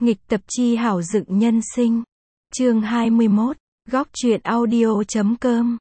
Nghịch tập chi hảo dựng nhân sinh. Chương 21, góc truyện audio.com.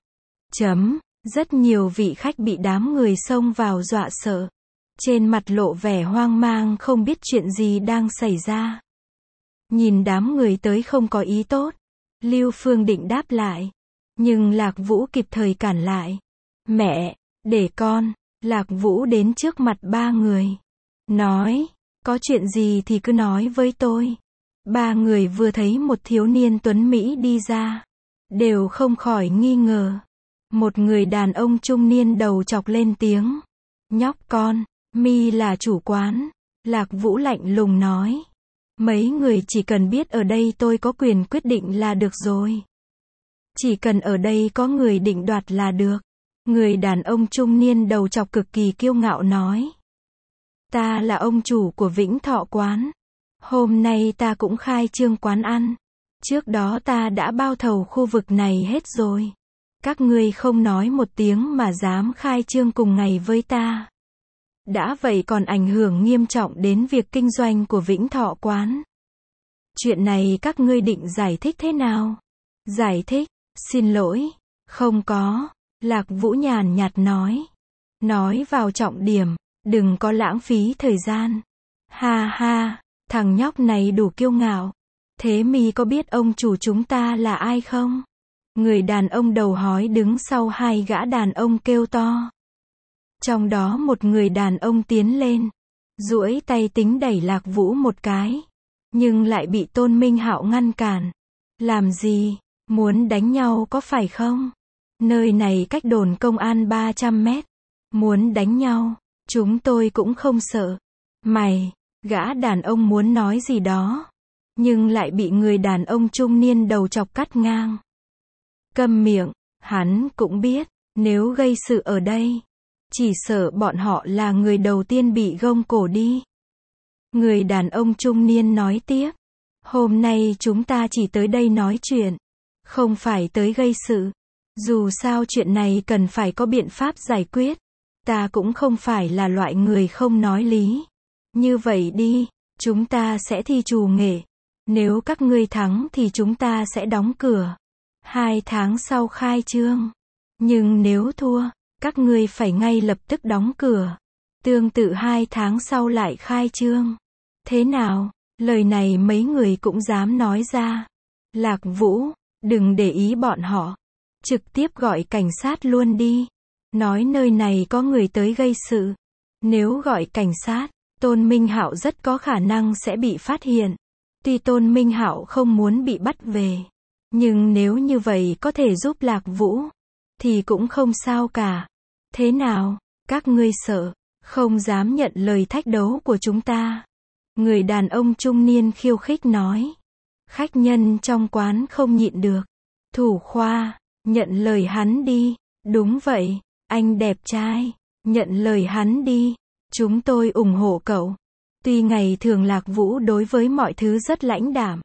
Rất nhiều vị khách bị đám người xông vào dọa sợ. Trên mặt lộ vẻ hoang mang không biết chuyện gì đang xảy ra. Nhìn đám người tới không có ý tốt. Lưu Phương định đáp lại. Nhưng Lạc Vũ kịp thời cản lại. Mẹ, để con. Lạc Vũ đến trước mặt ba người. Nói, có chuyện gì thì cứ nói với tôi. Ba người vừa thấy một thiếu niên tuấn Mỹ đi ra. Đều không khỏi nghi ngờ. Một người đàn ông trung niên đầu chọc lên tiếng. Nhóc con, mi là chủ quán. Lạc Vũ lạnh lùng nói. Mấy người chỉ cần biết ở đây tôi có quyền quyết định là được rồi. Chỉ cần ở đây có người định đoạt là được. Người đàn ông trung niên đầu chọc cực kỳ kiêu ngạo nói. Ta là ông chủ của Vĩnh Thọ quán. Hôm nay ta cũng khai trương quán ăn. Trước đó ta đã bao thầu khu vực này hết rồi. Các ngươi không nói một tiếng mà dám khai trương cùng ngày với ta. Đã vậy còn ảnh hưởng nghiêm trọng đến việc kinh doanh của Vĩnh Thọ quán. Chuyện này các ngươi định giải thích thế nào? Giải thích, xin lỗi, không có. Lạc Vũ nhàn nhạt nói. Nói vào trọng điểm, đừng có lãng phí thời gian. Ha ha, thằng nhóc này đủ kiêu ngạo. Thế mi có biết ông chủ chúng ta là ai không? Người đàn ông đầu hói đứng sau hai gã đàn ông kêu to. Trong đó một người đàn ông tiến lên, duỗi tay tính đẩy Lạc Vũ một cái, nhưng lại bị Tôn Minh Hạo ngăn cản. Làm gì? Muốn đánh nhau có phải không? Nơi này cách đồn công an 300 mét. Muốn đánh nhau, chúng tôi cũng không sợ. Mày, gã đàn ông muốn nói gì đó, nhưng lại bị người đàn ông trung niên đầu chọc cắt ngang. Câm miệng, hắn cũng biết, nếu gây sự ở đây, chỉ sợ bọn họ là người đầu tiên bị gông cổ đi. Người đàn ông trung niên nói tiếp. Hôm nay chúng ta chỉ tới đây nói chuyện, không phải tới gây sự. Dù sao chuyện này cần phải có biện pháp giải quyết. Ta cũng không phải là loại người không nói lý. Như vậy đi, chúng ta sẽ thi trù nghệ. Nếu các ngươi thắng thì chúng ta sẽ đóng cửa 2 tháng sau khai trương. Nhưng nếu thua, các ngươi phải ngay lập tức đóng cửa. Tương tự 2 tháng sau lại khai trương. Thế nào? Lời này mấy người cũng dám nói ra. Lạc Vũ, đừng để ý bọn họ. Trực tiếp gọi cảnh sát luôn đi. Nói nơi này có người tới gây sự. Nếu gọi cảnh sát, Tôn Minh Hạo rất có khả năng sẽ bị phát hiện. Tuy Tôn Minh Hạo không muốn bị bắt về, nhưng nếu như vậy có thể giúp Lạc Vũ, thì cũng không sao cả. Thế nào? Các ngươi sợ, không dám nhận lời thách đấu của chúng ta. Người đàn ông trung niên khiêu khích nói. Khách nhân trong quán không nhịn được. Thủ khoa, nhận lời hắn đi. Đúng vậy, anh đẹp trai, nhận lời hắn đi. Chúng tôi ủng hộ cậu. Tuy ngày thường Lạc Vũ đối với mọi thứ rất lãnh đạm,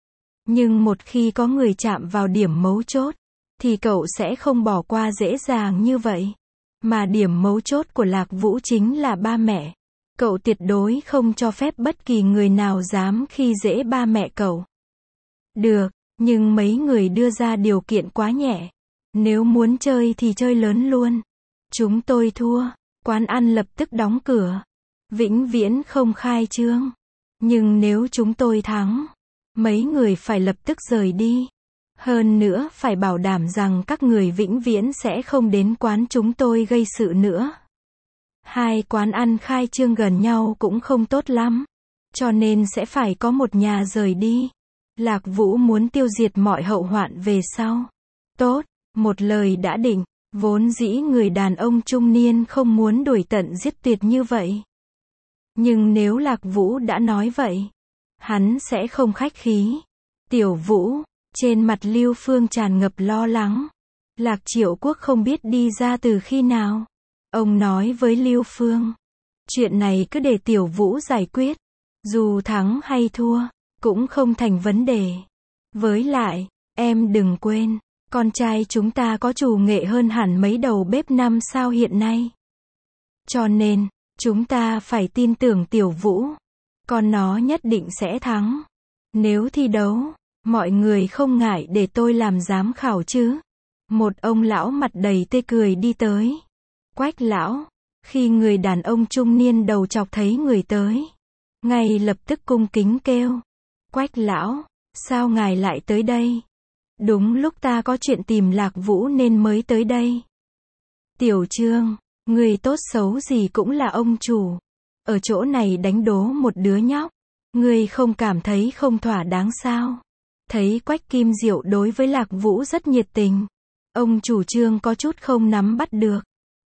nhưng một khi có người chạm vào điểm mấu chốt, thì cậu sẽ không bỏ qua dễ dàng như vậy. Mà điểm mấu chốt của Lạc Vũ chính là ba mẹ. Cậu tuyệt đối không cho phép bất kỳ người nào dám khi dễ ba mẹ cậu. Được, nhưng mấy người đưa ra điều kiện quá nhẹ. Nếu muốn chơi thì chơi lớn luôn. Chúng tôi thua, quán ăn lập tức đóng cửa. Vĩnh viễn không khai trương. Nhưng nếu chúng tôi thắng, mấy người phải lập tức rời đi. Hơn nữa phải bảo đảm rằng các người vĩnh viễn sẽ không đến quán chúng tôi gây sự nữa. Hai quán ăn khai trương gần nhau cũng không tốt lắm, cho nên sẽ phải có một nhà rời đi. Lạc Vũ muốn tiêu diệt mọi hậu hoạn về sau. Tốt, một lời đã định. Vốn dĩ người đàn ông trung niên không muốn đuổi tận giết tuyệt như vậy. Nhưng nếu Lạc Vũ đã nói vậy, hắn sẽ không khách khí. Tiểu Vũ, trên mặt Lưu Phương tràn ngập lo lắng. Lạc Triệu Quốc không biết đi ra từ khi nào. Ông nói với Lưu Phương, chuyện này cứ để Tiểu Vũ giải quyết. Dù thắng hay thua, cũng không thành vấn đề. Với lại, em đừng quên, con trai chúng ta có trù nghệ hơn hẳn mấy đầu bếp 5 sao hiện nay. Cho nên, chúng ta phải tin tưởng Tiểu Vũ. Con nó nhất định sẽ thắng. Nếu thi đấu, mọi người không ngại để tôi làm giám khảo chứ? Một ông lão mặt đầy tươi cười đi tới. Quách lão. Khi người đàn ông trung niên đầu chọc thấy người tới, ngay lập tức cung kính kêu. Quách lão, sao ngài lại tới đây? Đúng lúc ta có chuyện tìm Lạc Vũ nên mới tới đây. Tiểu Trương, người tốt xấu gì cũng là ông chủ. Ở chỗ này đánh đố một đứa nhóc. Người không cảm thấy không thỏa đáng sao? Thấy Quách Kim Diệu đối với Lạc Vũ rất nhiệt tình. Ông chủ Trương có chút không nắm bắt được.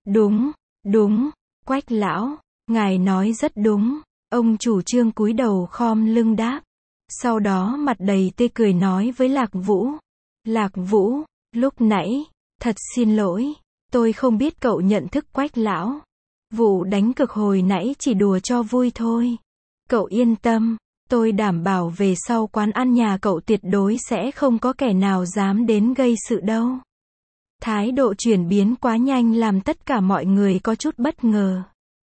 Đúng, Quách lão, ngài nói rất đúng. Ông chủ Trương cúi đầu khom lưng đáp. Sau đó mặt đầy tươi cười nói với Lạc Vũ. Lạc Vũ, lúc nãy, thật xin lỗi, tôi không biết cậu nhận thức Quách lão. Vụ đánh cược hồi nãy chỉ đùa cho vui thôi. Cậu yên tâm, tôi đảm bảo về sau quán ăn nhà cậu tuyệt đối sẽ không có kẻ nào dám đến gây sự đâu. Thái độ chuyển biến quá nhanh làm tất cả mọi người có chút bất ngờ.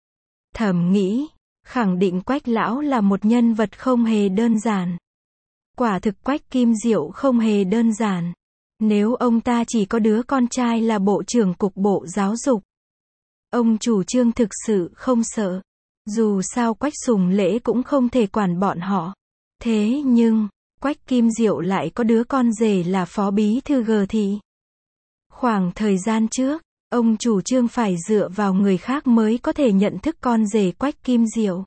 Thầm nghĩ, khẳng định Quách lão là một nhân vật không hề đơn giản. Quả thực Quách Kim Diệu không hề đơn giản. Nếu ông ta chỉ có đứa con trai là bộ trưởng cục bộ giáo dục, ông chủ Trương thực sự không sợ. Dù sao Quách Sùng Lễ cũng không thể quản bọn họ. Thế nhưng, Quách Kim Diệu lại có đứa con rể là phó bí thư G thị. Khoảng thời gian trước, ông chủ Trương phải dựa vào người khác mới có thể nhận thức con rể Quách Kim Diệu.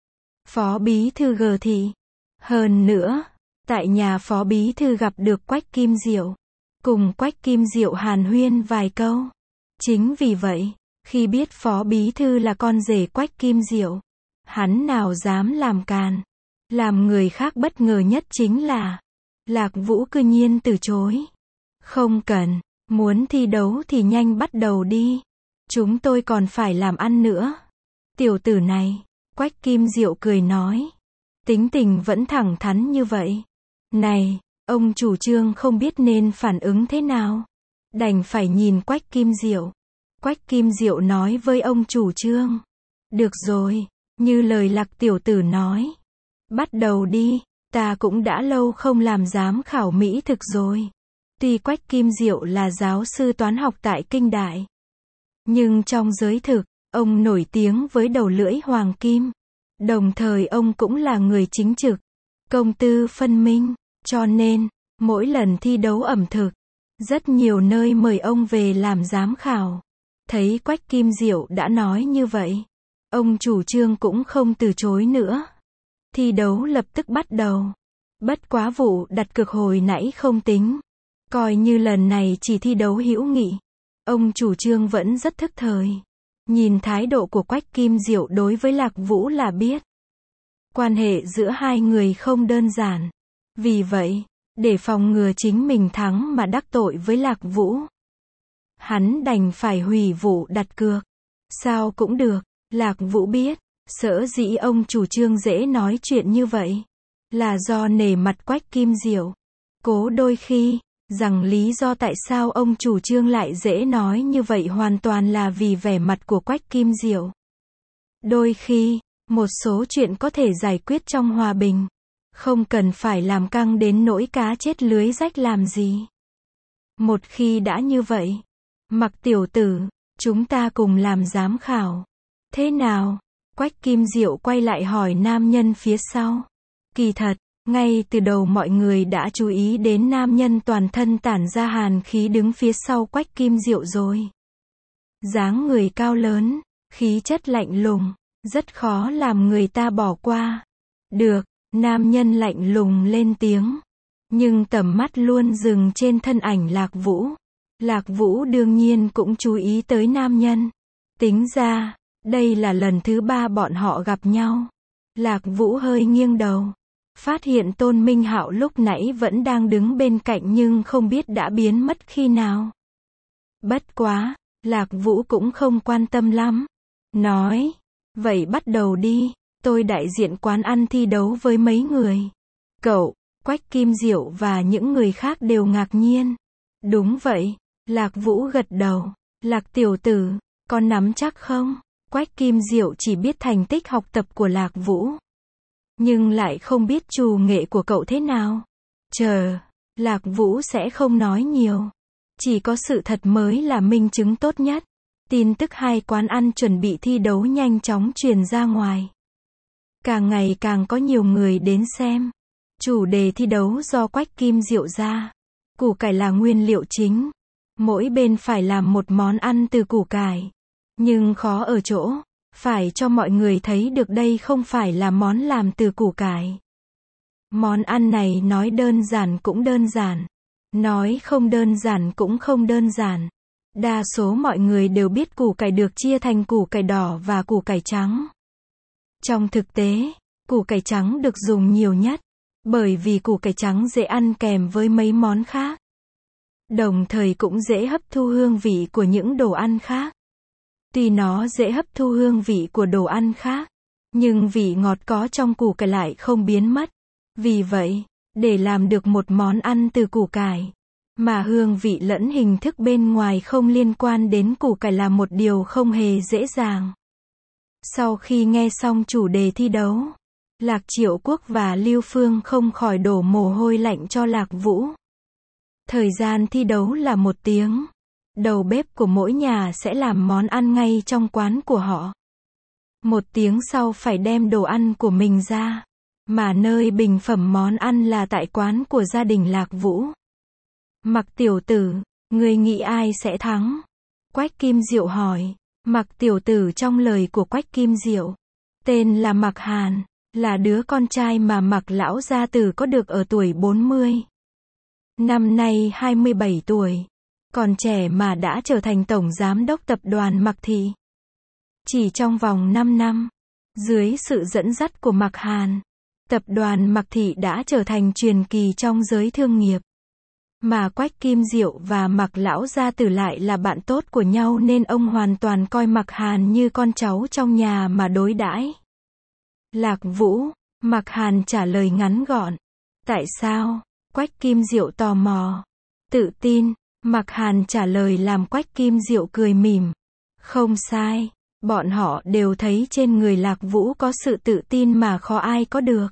Phó bí thư G thị. Hơn nữa, tại nhà phó bí thư gặp được Quách Kim Diệu. Cùng Quách Kim Diệu hàn huyên vài câu. Chính vì vậy, khi biết phó bí thư là con rể Quách Kim Diệu, hắn nào dám làm càn. Làm người khác bất ngờ nhất chính là Lạc Vũ cư nhiên từ chối. Không cần, muốn thi đấu thì nhanh bắt đầu đi. Chúng tôi còn phải làm ăn nữa. Tiểu tử này, Quách Kim Diệu cười nói. Tính tình vẫn thẳng thắn như vậy. Này, ông chủ Trương không biết nên phản ứng thế nào. Đành phải nhìn Quách Kim Diệu. Quách Kim Diệu nói với ông chủ Trương. Được rồi, như lời Lạc tiểu tử nói. Bắt đầu đi, ta cũng đã lâu không làm giám khảo mỹ thực rồi. Tuy Quách Kim Diệu là giáo sư toán học tại Kinh Đại, nhưng trong giới thực, ông nổi tiếng với đầu lưỡi hoàng kim. Đồng thời ông cũng là người chính trực, công tư phân minh, cho nên, mỗi lần thi đấu ẩm thực, rất nhiều nơi mời ông về làm giám khảo. Thấy Quách Kim Diệu đã nói như vậy, ông chủ Trương cũng không từ chối nữa. Thi đấu lập tức bắt đầu. Bất quá vụ đặt cược hồi nãy không tính. Coi như lần này chỉ thi đấu hữu nghị. Ông chủ Trương vẫn rất thức thời. Nhìn thái độ của Quách Kim Diệu đối với Lạc Vũ là biết. Quan hệ giữa hai người không đơn giản. Vì vậy, để phòng ngừa chính mình thắng mà đắc tội với Lạc Vũ, hắn đành phải hủy vụ đặt cược. Sao cũng được, Lạc Vũ biết, sở dĩ ông chủ Trương dễ nói chuyện như vậy, là do nể mặt Quách Kim Diệu. Cố đôi khi, rằng lý do tại sao ông chủ Trương lại dễ nói như vậy hoàn toàn là vì vẻ mặt của Quách Kim Diệu. Đôi khi, một số chuyện có thể giải quyết trong hòa bình. Không cần phải làm căng đến nỗi cá chết lưới rách làm gì. Một khi đã như vậy, Mặc tiểu tử, chúng ta cùng làm giám khảo. Thế nào? Quách Kim Diệu quay lại hỏi nam nhân phía sau. Kỳ thật, ngay từ đầu mọi người đã chú ý đến nam nhân toàn thân tản ra hàn khí đứng phía sau Quách Kim Diệu rồi. Dáng người cao lớn, khí chất lạnh lùng, rất khó làm người ta bỏ qua. Được, nam nhân lạnh lùng lên tiếng. Nhưng tầm mắt luôn dừng trên thân ảnh Lạc Vũ. Lạc Vũ đương nhiên cũng chú ý tới nam nhân. Tính ra, đây là lần thứ 3 bọn họ gặp nhau. Lạc Vũ hơi nghiêng đầu. Phát hiện Tôn Minh Hạo lúc nãy vẫn đang đứng bên cạnh nhưng không biết đã biến mất khi nào. Bất quá, Lạc Vũ cũng không quan tâm lắm. Nói, vậy bắt đầu đi, tôi đại diện quán ăn thi đấu với mấy người. Cậu, Quách Kim Diệu và những người khác đều ngạc nhiên. Đúng vậy, Lạc Vũ gật đầu. Lạc tiểu tử, con nắm chắc không? Quách Kim Diệu chỉ biết thành tích học tập của Lạc Vũ. nhưng lại không biết trù nghệ của cậu thế nào. Chờ, Lạc Vũ sẽ không nói nhiều. Chỉ có sự thật mới là minh chứng tốt nhất. Tin tức hai quán ăn chuẩn bị thi đấu nhanh chóng truyền ra ngoài. Càng ngày càng có nhiều người đến xem. Chủ đề thi đấu do Quách Kim Diệu ra. Củ cải là nguyên liệu chính. Mỗi bên phải làm một món ăn từ củ cải. Nhưng khó ở chỗ, phải cho mọi người thấy được đây không phải là món làm từ củ cải. Món ăn này nói đơn giản cũng đơn giản. Nói không đơn giản cũng không đơn giản. Đa số mọi người đều biết củ cải được chia thành củ cải đỏ và củ cải trắng. Trong thực tế, củ cải trắng được dùng nhiều nhất, bởi vì củ cải trắng dễ ăn kèm với mấy món khác. Đồng thời cũng dễ hấp thu hương vị của những đồ ăn khác. Tuy nó dễ hấp thu hương vị của đồ ăn khác, nhưng vị ngọt có trong củ cải lại không biến mất. Vì vậy, để làm được một món ăn từ củ cải, mà hương vị lẫn hình thức bên ngoài không liên quan đến củ cải là một điều không hề dễ dàng. Sau khi nghe xong chủ đề thi đấu, Lạc Triệu Quốc và Lưu Phương không khỏi đổ mồ hôi lạnh cho Lạc Vũ. Thời gian thi đấu là 1 tiếng. Đầu bếp của mỗi nhà sẽ làm món ăn ngay trong quán của họ. 1 tiếng sau phải đem đồ ăn của mình ra. Mà nơi bình phẩm món ăn là tại quán của gia đình Lạc Vũ. Mặc tiểu tử, người nghĩ ai sẽ thắng? Quách Kim Diệu hỏi. Mặc tiểu tử trong lời của Quách Kim Diệu, tên là Mặc Hàn, là đứa con trai mà Mặc lão gia tử có được ở tuổi 40. Năm nay 27 tuổi. Còn trẻ mà đã trở thành tổng giám đốc tập đoàn Mặc Thị. Chỉ trong vòng 5 năm, dưới sự dẫn dắt của Mặc Hàn, tập đoàn Mặc Thị đã trở thành truyền kỳ trong giới thương nghiệp. Mà Quách Kim Diệu và Mặc lão gia tử lại là bạn tốt của nhau nên ông hoàn toàn coi Mặc Hàn như con cháu trong nhà mà đối đãi. Lạc Vũ, Mặc Hàn trả lời ngắn gọn. Tại sao? Quách Kim Diệu tò mò. Tự tin, Mặc Hàn trả lời làm Quách Kim Diệu cười mỉm. Không sai, bọn họ đều thấy trên người Lạc Vũ có sự tự tin mà khó ai có được.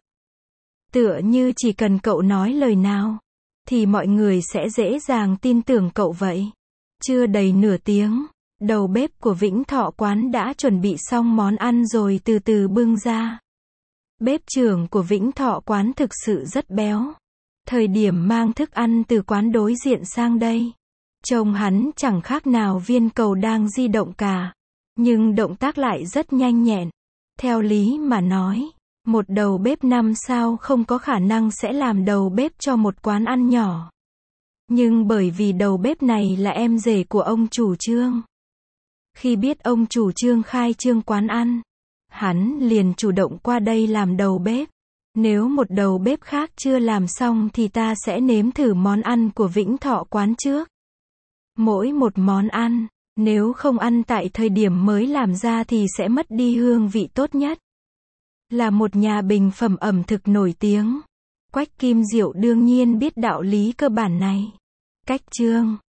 Tựa như chỉ cần cậu nói lời nào, thì mọi người sẽ dễ dàng tin tưởng cậu vậy. Chưa đầy nửa tiếng, đầu bếp của Vĩnh Thọ quán đã chuẩn bị xong món ăn rồi từ từ bưng ra. Bếp trưởng của Vĩnh Thọ quán thực sự rất béo. Thời điểm mang thức ăn từ quán đối diện sang đây, trông hắn chẳng khác nào viên cầu đang di động cả. Nhưng động tác lại rất nhanh nhẹn. Theo lý mà nói, một đầu bếp 5 sao không có khả năng sẽ làm đầu bếp cho một quán ăn nhỏ. Nhưng bởi vì đầu bếp này là em rể của ông chủ Trương. Khi biết ông chủ Trương khai trương quán ăn, hắn liền chủ động qua đây làm đầu bếp. Nếu một đầu bếp khác chưa làm xong thì ta sẽ nếm thử món ăn của Vĩnh Thọ quán trước. Mỗi một món ăn, nếu không ăn tại thời điểm mới làm ra thì sẽ mất đi hương vị tốt nhất. Là một nhà bình phẩm ẩm thực nổi tiếng, Quách Kim Diệu đương nhiên biết đạo lý cơ bản này. Cách chương